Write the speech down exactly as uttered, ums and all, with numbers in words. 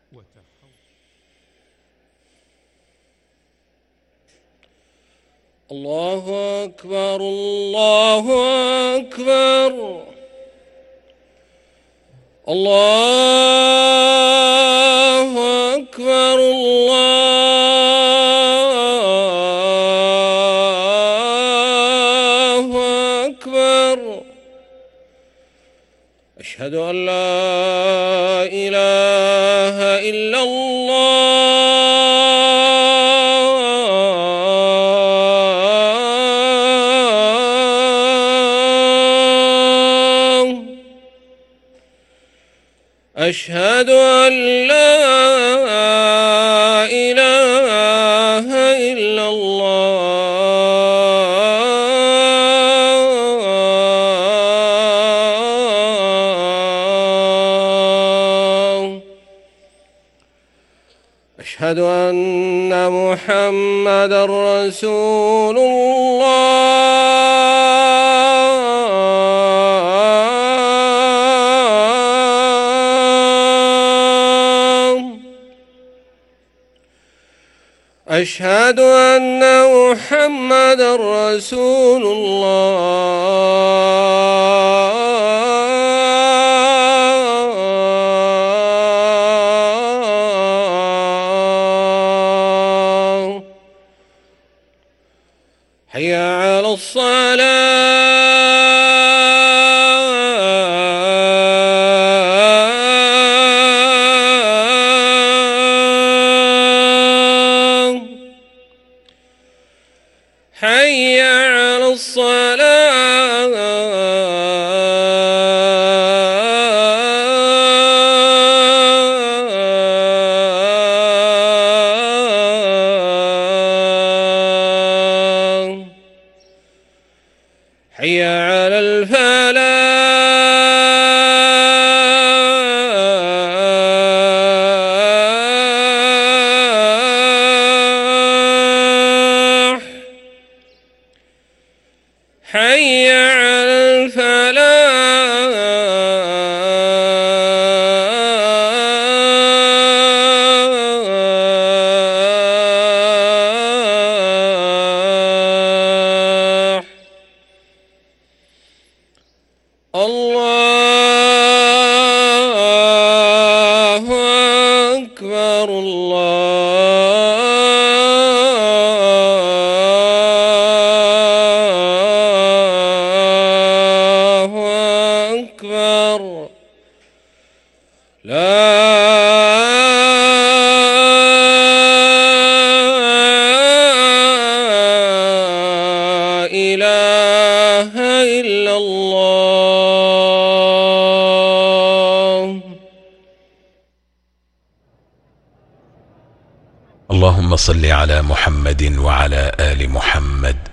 الله أكبر الله أكبر الله أكبر الله أكبر أشهد أن لا إله إلا الله أشهد أن لا إله إلا الله أشهد أن محمدًا رسول الله أشهد أن محمدًا رسول الله حي على الصلاة حي على الصلاة حي على الفلاح حي على الفلاح الله أكبر الله أكبر لا إله إلا الله. اللهم صل على محمد وعلى آل محمد